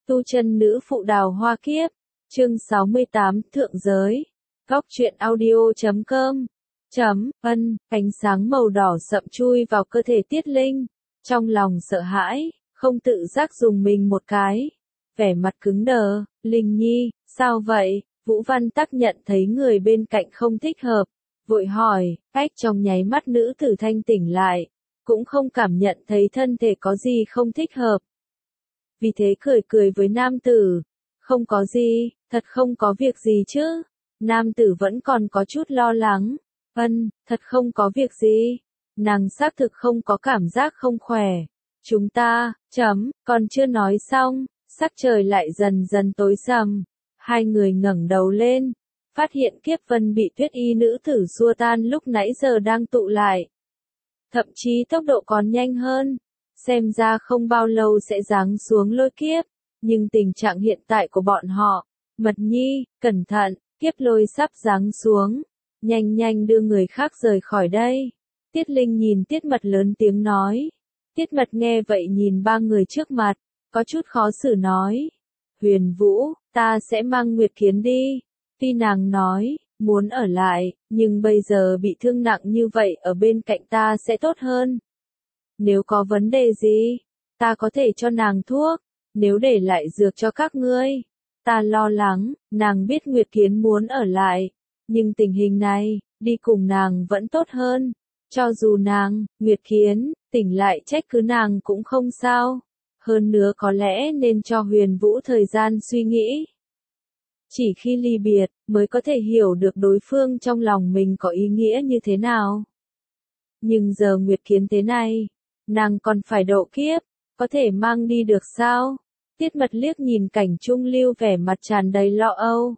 Tu chân nữ phụ đào hoa kiếp, chương 68 thượng giới, góc truyện audio.com. Ánh sáng màu đỏ sậm chui vào cơ thể Tiết Linh, trong lòng sợ hãi, không tự giác dùng mình một cái, vẻ mặt cứng đờ. Linh Nhi, sao vậy? Vũ Văn Tắc nhận thấy người bên cạnh không thích hợp, vội hỏi. Trong nháy mắt nữ tử thanh tỉnh lại, cũng không cảm nhận thấy thân thể có gì không thích hợp. Vì thế cười cười với nam tử, không có gì, thật không có việc gì chứ. Nam tử vẫn còn có chút lo lắng. Thật không có việc gì. Nàng xác thực không có cảm giác không khỏe. Chúng ta, còn chưa nói xong, sắc trời lại dần dần tối sầm. Hai người ngẩng đầu lên, phát hiện kiếp vân bị Tuyết Y nữ tử xua tan lúc nãy giờ đang tụ lại. Thậm chí tốc độ còn nhanh hơn. Xem ra không bao lâu sẽ giáng xuống lôi kiếp, nhưng tình trạng hiện tại của bọn họ, Mật Nhi, cẩn thận, kiếp lôi sắp giáng xuống, nhanh đưa người khác rời khỏi đây. Tiết Linh nhìn Tiết Mật lớn tiếng nói. Tiết Mật nghe vậy nhìn ba người trước mặt, có chút khó xử nói. Huyền Vũ, ta sẽ mang Nguyệt Kiến đi. Tuy nàng nói, muốn ở lại, nhưng bây giờ bị thương nặng như vậy ở bên cạnh ta sẽ tốt hơn. Nếu có vấn đề gì, ta có thể cho nàng thuốc, nếu để lại dược cho các ngươi. Ta lo lắng, nàng biết Nguyệt Kiến muốn ở lại, nhưng tình hình này, đi cùng nàng vẫn tốt hơn. Cho dù nàng, Nguyệt Kiến, tỉnh lại trách cứ nàng cũng không sao. Hơn nữa có lẽ nên cho Huyền Vũ thời gian suy nghĩ. Chỉ khi ly biệt, mới có thể hiểu được đối phương trong lòng mình có ý nghĩa như thế nào. Nhưng giờ Nguyệt Kiến thế này, nàng còn phải độ kiếp, có thể mang đi được sao? Tiết Mật liếc nhìn cảnh trung lưu vẻ mặt tràn đầy lo âu.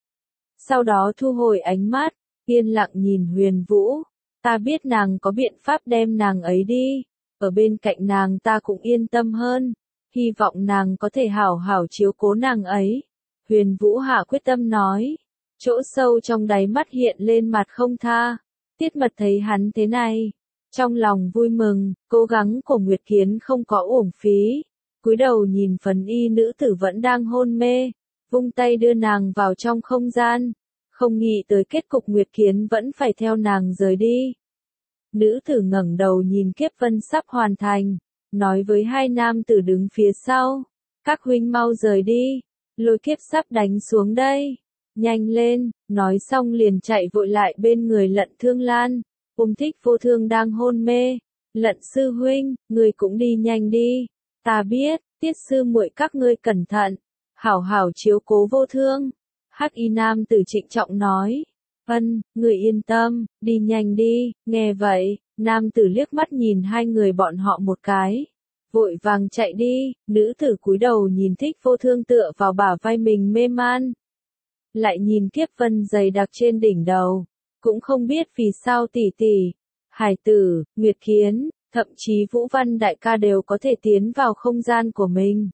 Sau đó thu hồi ánh mắt, yên lặng nhìn Huyền Vũ. Ta biết nàng có biện pháp đem nàng ấy đi, ở bên cạnh nàng ta cũng yên tâm hơn, hy vọng nàng có thể hảo hảo chiếu cố nàng ấy. Huyền Vũ hạ quyết tâm nói, chỗ sâu trong đáy mắt hiện lên mặt không tha. Tiết Mật thấy hắn thế này, trong lòng vui mừng, cố gắng của Nguyệt Kiến không có uổng phí. Cúi đầu nhìn Phấn Y nữ tử vẫn đang hôn mê, vung tay đưa nàng vào trong không gian, không nghĩ tới kết cục Nguyệt Kiến vẫn phải theo nàng rời đi. Nữ tử ngẩng đầu nhìn kiếp vân sắp hoàn thành, nói với hai nam tử đứng phía sau, các huynh mau rời đi, lôi kiếp sắp đánh xuống đây, nhanh lên. Nói xong liền chạy vội lại bên người Lận Thương Lan. Thích Vô Thương đang hôn mê. Lận sư huynh, người cũng đi nhanh đi. Ta biết, Tiết sư muội các ngươi cẩn thận, hảo hảo chiếu cố Vô Thương. Hắc Y nam tử trịnh trọng nói. Người yên tâm, đi nhanh đi. Nghe vậy, nam tử liếc mắt nhìn hai người bọn họ một cái, vội vàng chạy đi. Nữ tử cúi đầu nhìn Thích Vô Thương tựa vào bả vai mình mê man, lại nhìn kiếp vân dày đặc trên đỉnh đầu, cũng không biết vì sao tỷ tỷ, Hải Tử, Nguyệt Kiến, thậm chí Vũ Văn đại ca đều có thể tiến vào không gian của mình.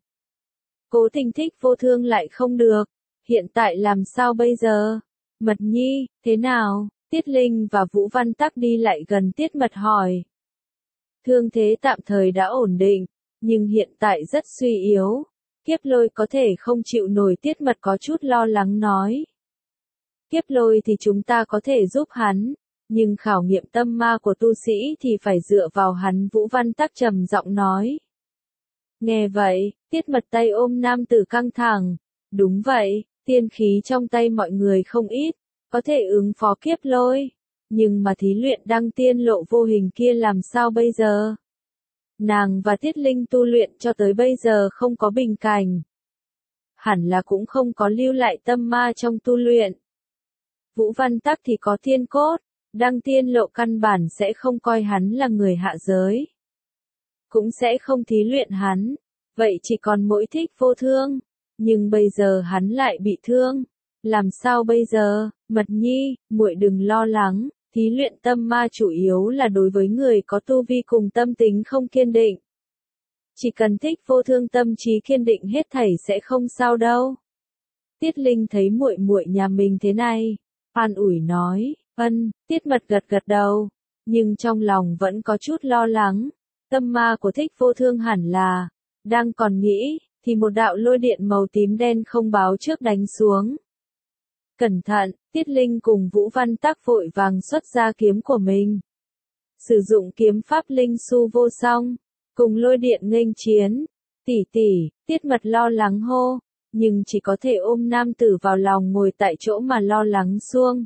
Cố Tình Thích Vô Thương lại không được, hiện tại làm sao bây giờ? Mật Nhi, thế nào? Tiết Linh và Vũ Văn Tắc đi lại gần Tiết Mật hỏi. Thương thế tạm thời đã ổn định, nhưng hiện tại rất suy yếu. Kiếp lôi có thể không chịu nổi. Tiết Mật có chút lo lắng nói. Kiếp lôi thì chúng ta có thể giúp hắn, nhưng khảo nghiệm tâm ma của tu sĩ thì phải dựa vào hắn. Vũ Văn Tắc trầm giọng nói. Nghe vậy, Tiết Mật tay ôm nam tử căng thẳng. Đúng vậy, tiên khí trong tay mọi người không ít, có thể ứng phó kiếp lôi, nhưng mà thí luyện đăng tiên lộ vô hình kia làm sao bây giờ? Nàng và Tiết Linh tu luyện cho tới bây giờ không có bình cảnh, hẳn là cũng không có lưu lại tâm ma trong tu luyện. Vũ Văn Tắc thì có thiên cốt, đăng tiên lộ căn bản sẽ không coi hắn là người hạ giới, cũng sẽ không thí luyện hắn, vậy chỉ còn mỗi Thích Vô Thương, nhưng bây giờ hắn lại bị thương, làm sao bây giờ? Mật Nhi, muội đừng lo lắng, thí luyện tâm ma chủ yếu là đối với người có tu vi cùng tâm tính không kiên định. Chỉ cần Thích Vô Thương tâm trí kiên định hết thảy sẽ không sao đâu. Tiết Linh thấy muội muội nhà mình thế này, an ủi nói. Tiết Mật gật đầu, nhưng trong lòng vẫn có chút lo lắng. Tâm ma của Thích Vô Thương hẳn là đang còn nghĩ, thì một đạo lôi điện màu tím đen không báo trước đánh xuống. Cẩn thận, Tiết Linh cùng Vũ Văn Tắc vội vàng xuất ra kiếm của mình. Sử dụng kiếm pháp linh su vô song, cùng lôi điện nghênh chiến. Tỷ tỷ, Tiết Mật lo lắng hô, nhưng chỉ có thể ôm nam tử vào lòng ngồi tại chỗ mà lo lắng xuông.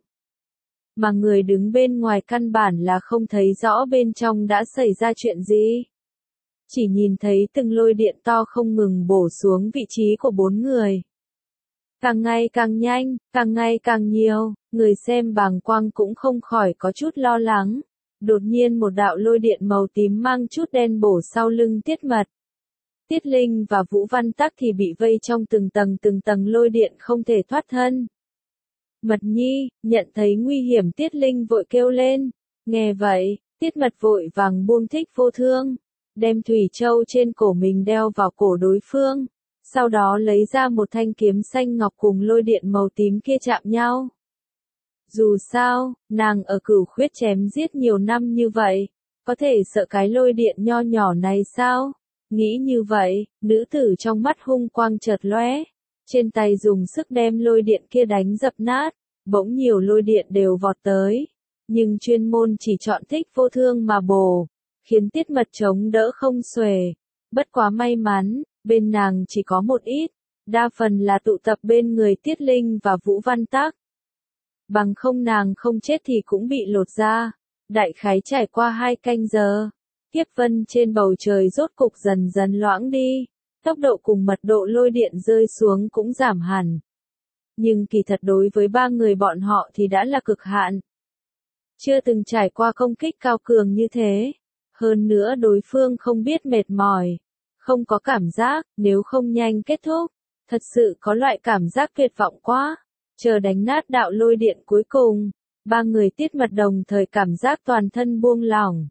Mà người đứng bên ngoài căn bản là không thấy rõ bên trong đã xảy ra chuyện gì. Chỉ nhìn thấy từng lôi điện to không ngừng bổ xuống vị trí của 4 người. Càng ngày càng nhanh, càng ngày càng nhiều, người xem bàng quang cũng không khỏi có chút lo lắng. Đột nhiên một đạo lôi điện màu tím mang chút đen bổ sau lưng Tiết Mật. Tiết Linh và Vũ Văn Tắc thì bị vây trong từng tầng lôi điện không thể thoát thân. Mật Nhi, nhận thấy nguy hiểm Tiết Linh vội kêu lên. Nghe vậy, Tiết Mật vội vàng buông Thích Vô Thương, đem thủy châu trên cổ mình đeo vào cổ đối phương. Sau đó lấy ra một thanh kiếm xanh ngọc cùng lôi điện màu tím kia chạm nhau. Dù sao, nàng ở Cửu Khuyết chém giết nhiều năm như vậy, có thể sợ cái lôi điện nho nhỏ này sao? Nghĩ như vậy, nữ tử trong mắt hung quang chợt lóe, trên tay dùng sức đem lôi điện kia đánh dập nát, bỗng nhiều lôi điện đều vọt tới, nhưng chuyên môn chỉ chọn Thích Vô Thương mà bổ, khiến Tiết Mật chống đỡ không xuể. Bất quá may mắn, bên nàng chỉ có một ít, đa phần là tụ tập bên người Tiết Linh và Vũ Văn Tắc. Bằng không nàng không chết thì cũng bị lột ra. Đại khái trải qua 2 canh giờ, kiếp vân trên bầu trời rốt cục dần dần loãng đi, tốc độ cùng mật độ lôi điện rơi xuống cũng giảm hẳn. Nhưng kỳ thật đối với 3 người bọn họ thì đã là cực hạn. Chưa từng trải qua công kích cao cường như thế. Hơn nữa đối phương không biết mệt mỏi, không có cảm giác, nếu không nhanh kết thúc, thật sự có loại cảm giác tuyệt vọng quá. Chờ đánh nát đạo lôi điện cuối cùng, 3 người Tiết Mật đồng thời cảm giác toàn thân buông lỏng.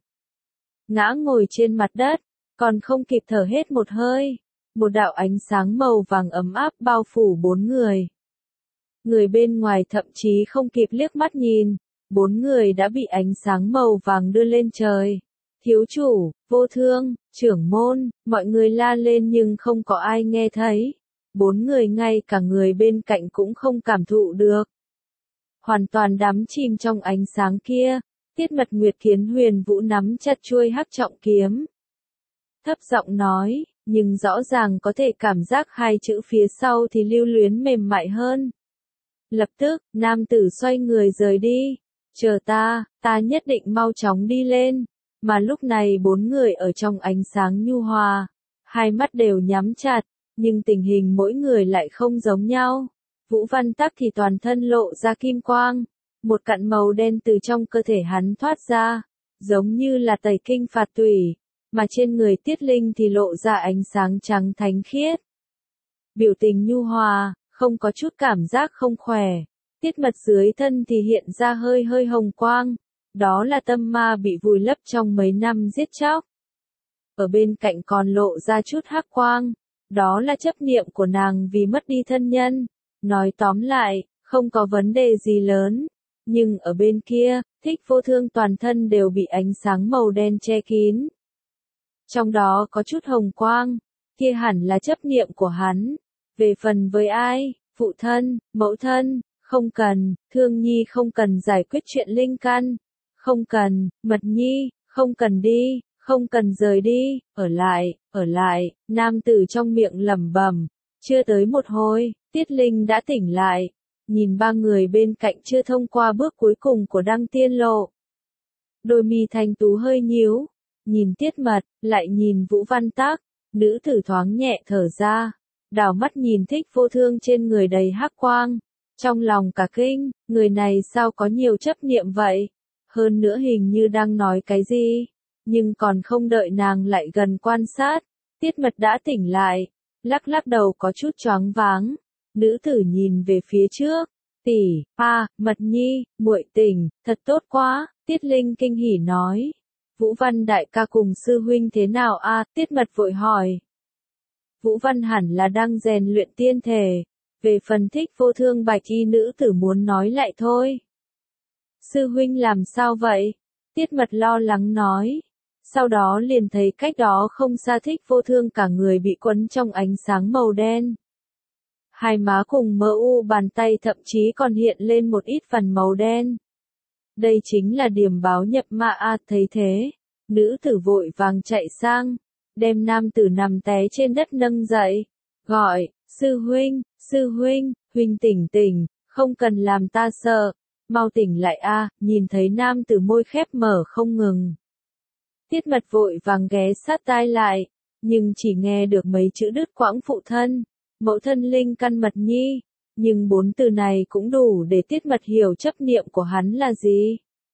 Ngã ngồi trên mặt đất, còn không kịp thở hết một hơi, một đạo ánh sáng màu vàng ấm áp bao phủ 4 người. Người bên ngoài thậm chí không kịp liếc mắt nhìn, 4 người đã bị ánh sáng màu vàng đưa lên trời. Thiếu chủ, Vô Thương, trưởng môn, mọi người la lên nhưng không có ai nghe thấy. 4 người ngay cả người bên cạnh cũng không cảm thụ được. Hoàn toàn đắm chìm trong ánh sáng kia, Tiết Mật Nguyệt Kiến Huyền Vũ nắm chặt chuôi hắc trọng kiếm. Thấp giọng nói, nhưng rõ ràng có thể cảm giác 2 chữ phía sau thì lưu luyến mềm mại hơn. Lập tức, nam tử xoay người rời đi. Chờ ta nhất định mau chóng đi lên. Mà lúc này 4 người ở trong ánh sáng nhu hòa, 2 mắt đều nhắm chặt, nhưng tình hình mỗi người lại không giống nhau. Vũ Văn Tắc thì toàn thân lộ ra kim quang, một cặn màu đen từ trong cơ thể hắn thoát ra, giống như là tẩy kinh phạt tủy, mà trên người Tiết Linh thì lộ ra ánh sáng trắng thánh khiết. Biểu tình nhu hòa, không có chút cảm giác không khỏe. Tiết Mật dưới thân thì hiện ra hơi hơi hồng quang, đó là tâm ma bị vùi lấp trong mấy năm giết chóc. Ở bên cạnh còn lộ ra chút hắc quang, đó là chấp niệm của nàng vì mất đi thân nhân. Nói tóm lại, không có vấn đề gì lớn, nhưng ở bên kia, Thích Vô Thương toàn thân đều bị ánh sáng màu đen che kín. Trong đó có chút hồng quang, kia hẳn là chấp niệm của hắn. Về phần với ai, phụ thân, mẫu thân, không cần, Thương Nhi không cần giải quyết chuyện linh căn, không cần, Mật Nhi, không cần đi, không cần rời đi, ở lại, nam tử trong miệng lẩm bẩm. Chưa tới một hồi, Tiết Linh đã tỉnh lại, nhìn 3 người bên cạnh chưa thông qua bước cuối cùng của đăng tiên lộ. Đôi mi thanh tú hơi nhíu, nhìn Tiết Mật, lại nhìn Vũ Văn Tắc, nữ tử thoáng nhẹ thở ra, đảo mắt nhìn Thích Vô Thương trên người đầy hắc quang, trong lòng cả kinh, người này sao có nhiều chấp niệm vậy, hơn nữa hình như đang nói cái gì, nhưng còn không đợi nàng lại gần quan sát, Tiết Mật đã tỉnh lại, lắc đầu có chút choáng váng, nữ tử nhìn về phía trước, tỷ, Mật Nhi, muội tỉnh, thật tốt quá, Tiết Linh kinh hỉ nói. Vũ Văn đại ca cùng sư huynh thế nào Tiết Mật vội hỏi. Vũ Văn hẳn là đang rèn luyện tiên thể, về phần Thích Vô Thương bạch y nữ tử muốn nói lại thôi. Sư huynh làm sao vậy? Tiết Mật lo lắng nói. Sau đó liền thấy cách đó không xa Thích Vô Thương cả người bị quấn trong ánh sáng màu đen. Hai má cùng mờ u bàn tay thậm chí còn hiện lên một ít phần màu đen. Đây chính là điểm báo nhập ma a. Thấy thế, nữ tử vội vàng chạy sang, đem nam tử nằm té trên đất nâng dậy, gọi, sư huynh, huynh tỉnh tỉnh, không cần làm ta sợ, mau tỉnh lại a. Nhìn thấy nam tử môi khép mở không ngừng. Tiết Mật vội vàng ghé sát tai lại, nhưng chỉ nghe được mấy chữ đứt quãng phụ thân, mẫu thân linh căn Mật nhi, nhưng 4 từ này cũng đủ để Tiết Mật hiểu chấp niệm của hắn là gì.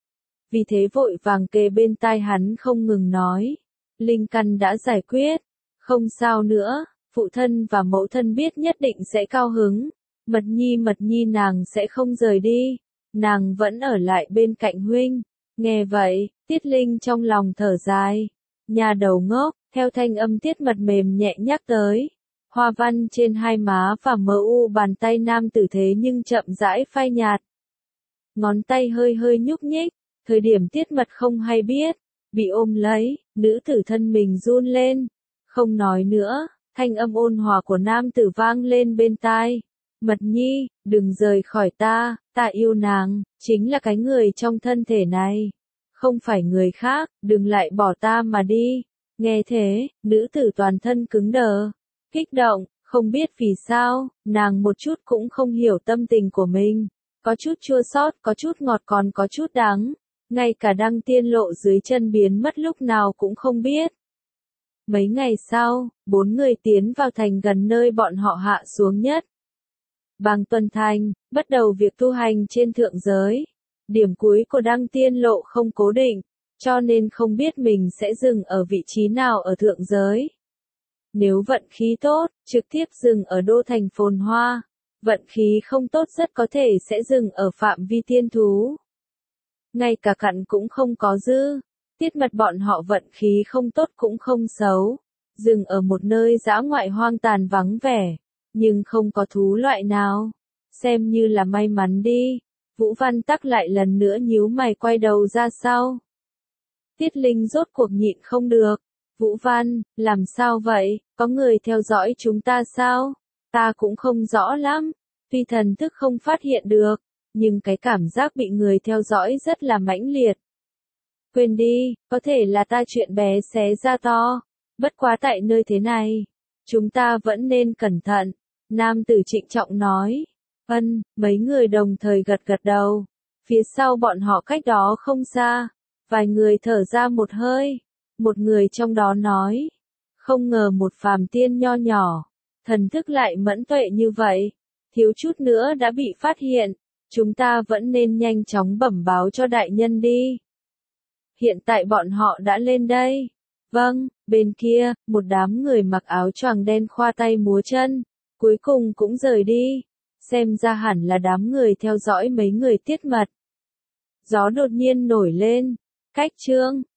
Vì thế vội vàng kề bên tai hắn không ngừng nói, linh căn đã giải quyết, không sao nữa, phụ thân và mẫu thân biết nhất định sẽ cao hứng, Mật nhi nàng sẽ không rời đi, nàng vẫn ở lại bên cạnh huynh. Nghe vậy, Tiết Linh trong lòng thở dài, nhà đầu ngốc, theo thanh âm Tiết Mật mềm nhẹ nhắc tới. Hoa văn trên hai má và mờ u bàn tay nam tử thế nhưng chậm rãi phai nhạt. Ngón tay hơi hơi nhúc nhích, thời điểm Tiết Mật không hay biết, bị ôm lấy, nữ tử thân mình run lên, không nói nữa, thanh âm ôn hòa của nam tử vang lên bên tai. Mật nhi, đừng rời khỏi ta yêu nàng, chính là cái người trong thân thể này, không phải người khác, đừng lại bỏ ta mà đi. Nghe thế, nữ tử toàn thân cứng đờ, kích động, không biết vì sao, nàng một chút cũng không hiểu tâm tình của mình, có chút chua xót, có chút ngọt còn có chút đắng, ngay cả Đăng Tiên Lộ dưới chân biến mất lúc nào cũng không biết. Mấy ngày sau, 4 người tiến vào thành gần nơi bọn họ hạ xuống nhất. Bàng Tuần Thành, bắt đầu việc tu hành trên thượng giới. Điểm cuối của Đăng Tiên Lộ không cố định, cho nên không biết mình sẽ dừng ở vị trí nào ở thượng giới. Nếu vận khí tốt, trực tiếp dừng ở đô thành phồn hoa. Vận khí không tốt rất có thể sẽ dừng ở phạm vi tiên thú. Ngay cả cặn cũng không có dư. Tiết Mật bọn họ vận khí không tốt cũng không xấu. Dừng ở một nơi dã ngoại hoang tàn vắng vẻ, nhưng không có thú loại nào. Xem như là may mắn đi. Vũ Văn Tắc lại lần nữa nhíu mày quay đầu ra sau. Tiết Linh rốt cuộc nhịn không được. Vũ Văn, làm sao vậy, có người theo dõi chúng ta sao? Ta cũng không rõ lắm. Tuy thần thức không phát hiện được, nhưng cái cảm giác bị người theo dõi rất là mãnh liệt. Quên đi, có thể là ta chuyện bé xé ra to. Bất quá tại nơi thế này, chúng ta vẫn nên cẩn thận. Nam tử trịnh trọng nói. Mấy người đồng thời gật gật đầu. Phía sau bọn họ cách đó không xa. Vài người thở ra một hơi. Một người trong đó nói. Không ngờ một phàm tiên nho nhỏ. Thần thức lại mẫn tuệ như vậy. Thiếu chút nữa đã bị phát hiện. Chúng ta vẫn nên nhanh chóng bẩm báo cho đại nhân đi. Hiện tại bọn họ đã lên đây. Vâng, bên kia, một đám người mặc áo choàng đen khoa tay múa chân. Cuối cùng cũng rời đi. Xem ra hẳn là đám người theo dõi mấy người Tiết Mật. Gió đột nhiên nổi lên. Cách chương